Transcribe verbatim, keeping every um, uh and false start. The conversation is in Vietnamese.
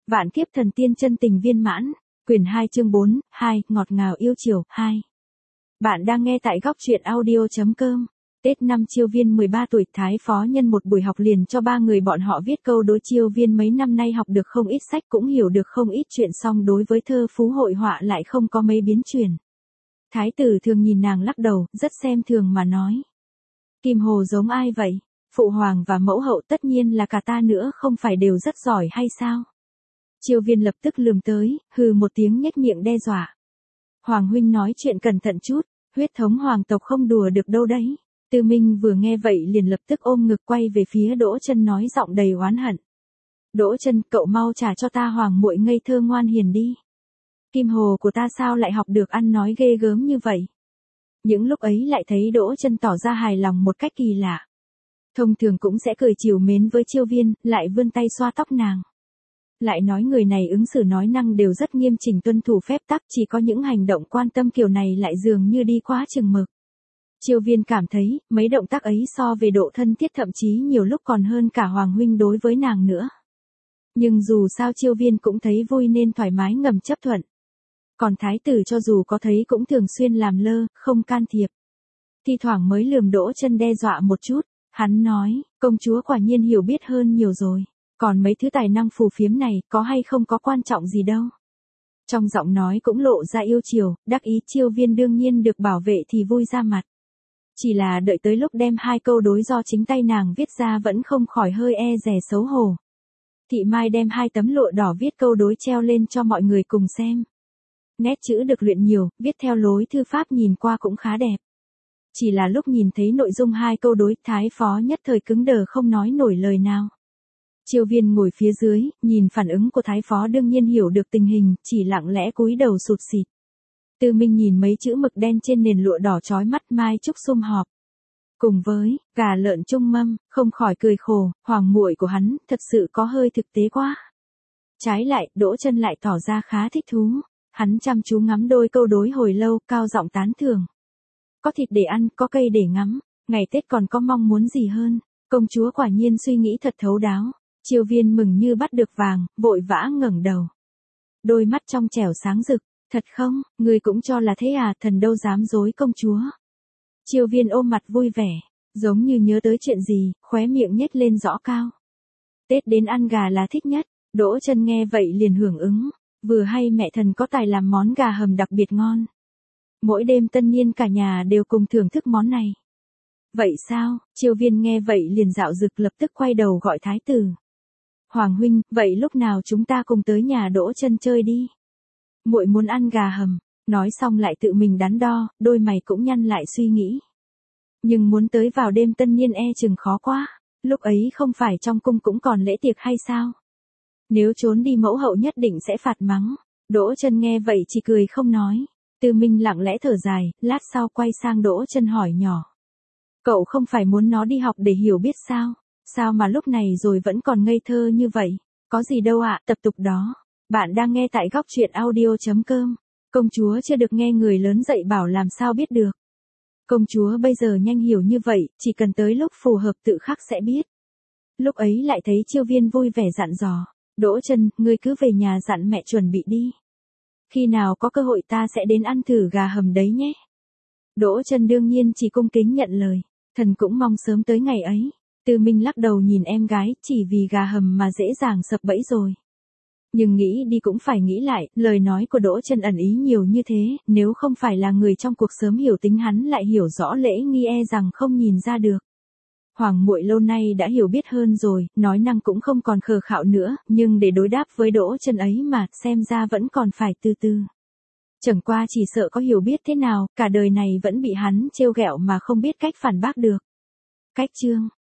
Vạn kiếp thần tiên chân tình viên mãn, quyển hai chương bốn, hai, ngọt ngào yêu chiều, hai. Bạn đang nghe tại góc truyện audio.com. Tết năm Chiêu Viên mười ba tuổi, Thái Phó nhân một buổi học liền cho ba người bọn họ viết câu đối. Chiêu Viên mấy năm nay học được không ít sách, cũng hiểu được không ít chuyện, song đối với thơ phú hội họa lại không có mấy biến chuyển. Thái tử thường nhìn nàng lắc đầu, rất xem thường mà nói. Kim Hồ giống ai vậy? Phụ hoàng và mẫu hậu tất nhiên là cả ta nữa, không phải đều rất giỏi hay sao? Chiêu Viên lập tức lườm tới, hừ một tiếng nhếch miệng đe dọa. Hoàng huynh nói chuyện cẩn thận chút, huyết thống hoàng tộc không đùa được đâu đấy. Tư Minh vừa nghe vậy liền lập tức ôm ngực quay về phía Đỗ Chân nói giọng đầy oán hận. Đỗ Chân, cậu mau trả cho ta hoàng muội ngây thơ ngoan hiền đi. Kim Hồ của ta sao lại học được ăn nói ghê gớm như vậy? Những lúc ấy lại thấy Đỗ Chân tỏ ra hài lòng một cách kỳ lạ. Thông thường cũng sẽ cười trìu mến với Chiêu Viên, lại vươn tay xoa tóc nàng. Lại nói người này ứng xử nói năng đều rất nghiêm chỉnh, tuân thủ phép tắc, chỉ có những hành động quan tâm kiểu này lại dường như đi quá chừng mực. Chiêu Viên cảm thấy, mấy động tác ấy so về độ thân thiết thậm chí nhiều lúc còn hơn cả Hoàng huynh đối với nàng nữa. Nhưng dù sao Chiêu Viên cũng thấy vui nên thoải mái ngầm chấp thuận. Còn Thái tử cho dù có thấy cũng thường xuyên làm lơ, không can thiệp. Thi thoảng mới lườm Đỗ Chân đe dọa một chút, hắn nói, công chúa quả nhiên hiểu biết hơn nhiều rồi. Còn mấy thứ tài năng phù phiếm này, có hay không có quan trọng gì đâu. Trong giọng nói cũng lộ ra yêu chiều, đắc ý. Chiêu Viên đương nhiên được bảo vệ thì vui ra mặt. Chỉ là đợi tới lúc đem hai câu đối do chính tay nàng viết ra vẫn không khỏi hơi e dè xấu hổ. Thị Mai đem hai tấm lụa đỏ viết câu đối treo lên cho mọi người cùng xem. Nét chữ được luyện nhiều, viết theo lối thư pháp nhìn qua cũng khá đẹp. Chỉ là lúc nhìn thấy nội dung hai câu đối, Thái Phó nhất thời cứng đờ không nói nổi lời nào. Chiêu Viên ngồi phía dưới, nhìn phản ứng của Thái Phó đương nhiên hiểu được tình hình, chỉ lặng lẽ cúi đầu sụt sịt. Tư Minh nhìn mấy chữ mực đen trên nền lụa đỏ chói mắt, mai chúc sum họp. Cùng với, gà lợn chung mâm, không khỏi cười khổ, hoàng muội của hắn, thật sự có hơi thực tế quá. Trái lại, Đỗ Chân lại tỏ ra khá thích thú. Hắn chăm chú ngắm đôi câu đối hồi lâu, cao giọng tán thưởng. Có thịt để ăn, có cây để ngắm, ngày Tết còn có mong muốn gì hơn, công chúa quả nhiên suy nghĩ thật thấu đáo. Chiêu Viên mừng như bắt được vàng, vội vã ngẩng đầu. Đôi mắt trong trẻo sáng rực, thật không, ngươi cũng cho là thế à, thần đâu dám dối công chúa. Chiêu Viên ôm mặt vui vẻ, giống như nhớ tới chuyện gì, khóe miệng nhếch lên rõ cao. Tết đến ăn gà là thích nhất. Đỗ Chân nghe vậy liền hưởng ứng, vừa hay mẹ thần có tài làm món gà hầm đặc biệt ngon. Mỗi đêm tân niên cả nhà đều cùng thưởng thức món này. Vậy sao? Chiêu Viên nghe vậy liền dạo dực lập tức quay đầu gọi Thái tử. Hoàng huynh, vậy lúc nào chúng ta cùng tới nhà Đỗ Chân chơi đi. Muội muốn ăn gà hầm. Nói xong lại tự mình đắn đo, đôi mày cũng nhăn lại suy nghĩ. Nhưng muốn tới vào đêm tân niên e chừng khó quá. Lúc ấy không phải trong cung cũng còn lễ tiệc hay sao? Nếu trốn đi mẫu hậu nhất định sẽ phạt mắng. Đỗ Chân nghe vậy chỉ cười không nói. Tư Minh lặng lẽ thở dài, lát sau quay sang Đỗ Chân hỏi nhỏ. Cậu không phải muốn nó đi học để hiểu biết sao? Sao mà lúc này rồi vẫn còn ngây thơ như vậy? Có gì đâu ạ, tập tục đó. Bạn đang nghe tại góc truyện audio.com. Công chúa chưa được nghe người lớn dạy bảo làm sao biết được. Công chúa bây giờ nhanh hiểu như vậy, chỉ cần tới lúc phù hợp tự khắc sẽ biết. Lúc ấy lại thấy Chiêu Viên vui vẻ dặn dò. Đỗ Chân, ngươi cứ về nhà dặn mẹ chuẩn bị đi. Khi nào có cơ hội ta sẽ đến ăn thử gà hầm đấy nhé. Đỗ Chân đương nhiên chỉ cung kính nhận lời. Thần cũng mong sớm tới ngày ấy. Tư Minh lắc đầu nhìn em gái, chỉ vì gà hầm mà dễ dàng sập bẫy rồi. Nhưng nghĩ đi cũng phải nghĩ lại, lời nói của Đỗ Chân ẩn ý nhiều như thế, nếu không phải là người trong cuộc sớm hiểu tính hắn lại hiểu rõ lễ nghi e rằng không nhìn ra được. Hoàng muội lâu nay đã hiểu biết hơn rồi, nói năng cũng không còn khờ khạo nữa, nhưng để đối đáp với Đỗ Chân ấy mà, xem ra vẫn còn phải từ từ. Chẳng qua chỉ sợ có hiểu biết thế nào, cả đời này vẫn bị hắn trêu ghẹo mà không biết cách phản bác được. Cách chương